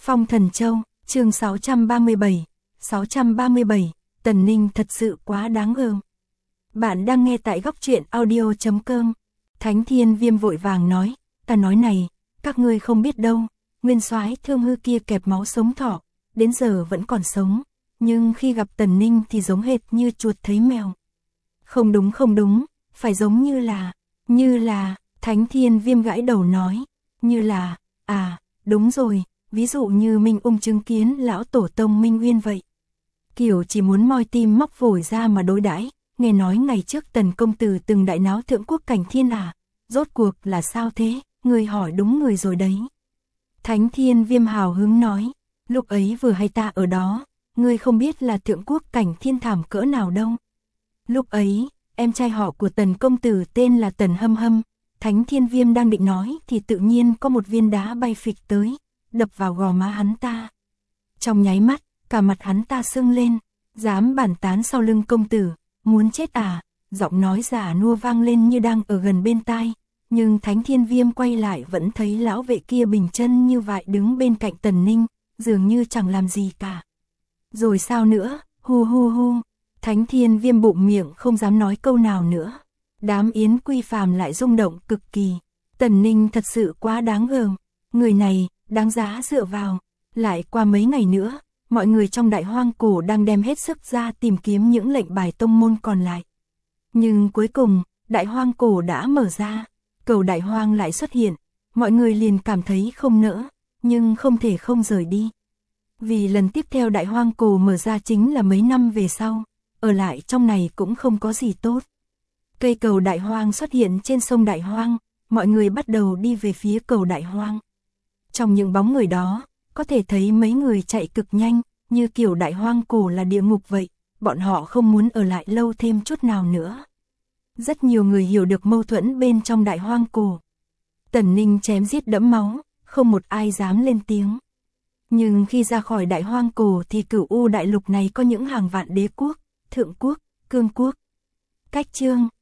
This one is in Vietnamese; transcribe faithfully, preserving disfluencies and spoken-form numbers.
Phong Thần Châu, chương sáu trăm ba mươi bảy, sáu trăm ba mươi bảy, Tần Ninh thật sự quá đáng gờm. Bạn đang nghe tại góc truyện audio chấm com. Thánh Thiên Viêm vội vàng nói, ta nói này, các ngươi không biết đâu, nguyên soái Thương Hư kia kẹp máu sống thọ, đến giờ vẫn còn sống, nhưng khi gặp Tần Ninh thì giống hệt như chuột thấy mèo. Không đúng không đúng, phải giống như là, như là, Thánh Thiên Viêm gãi đầu nói, như là, à, đúng rồi, ví dụ như Minh Ung chứng kiến lão tổ tông Minh Uyên vậy. Kiểu chỉ muốn moi tim móc phổi ra mà đối đãi, nghe nói ngày trước Tần công tử từng đại náo thượng quốc cảnh thiên à, rốt cuộc là sao thế, người hỏi đúng người rồi đấy. Thánh Thiên Viêm hào hứng nói, lúc ấy vừa hay ta ở đó, ngươi không biết là thượng quốc cảnh thiên thảm cỡ nào đâu. Lúc ấy, em trai họ của Tần công tử tên là Tần Hâm Hâm, Thánh Thiên Viêm đang định nói thì tự nhiên có một viên đá bay phịch tới, đập vào gò má hắn ta. Trong nháy mắt, cả mặt hắn ta sưng lên, dám bản tán sau lưng công tử, muốn chết à, giọng nói giả nua vang lên như đang ở gần bên tai, nhưng Thánh Thiên Viêm quay lại vẫn thấy lão vệ kia bình chân như vậy đứng bên cạnh Tần Ninh, dường như chẳng làm gì cả. Rồi sao nữa, hu hu hu, Thánh Thiên Viêm bụng miệng không dám nói câu nào nữa. Đám Yến Quy Phàm lại rung động cực kỳ, Tần Ninh thật sự quá đáng gờm, người này, đáng giá dựa vào. Lại qua mấy ngày nữa, mọi người trong Đại Hoang Cổ đang đem hết sức ra tìm kiếm những lệnh bài tông môn còn lại. Nhưng cuối cùng, Đại Hoang Cổ đã mở ra, cầu Đại Hoang lại xuất hiện, mọi người liền cảm thấy không nỡ, nhưng không thể không rời đi. Vì lần tiếp theo Đại Hoang Cổ mở ra chính là mấy năm về sau, ở lại trong này cũng không có gì tốt. Cây cầu Đại Hoang xuất hiện trên sông Đại Hoang, mọi người bắt đầu đi về phía cầu Đại Hoang. Trong những bóng người đó, có thể thấy mấy người chạy cực nhanh, như kiểu Đại Hoang Cổ là địa ngục vậy, bọn họ không muốn ở lại lâu thêm chút nào nữa. Rất nhiều người hiểu được mâu thuẫn bên trong Đại Hoang Cổ. Tần Ninh chém giết đẫm máu, không một ai dám lên tiếng. Nhưng khi ra khỏi Đại Hoang Cổ thì Cửu U đại lục này có những hàng vạn đế quốc, thượng quốc, cương quốc. Cách chương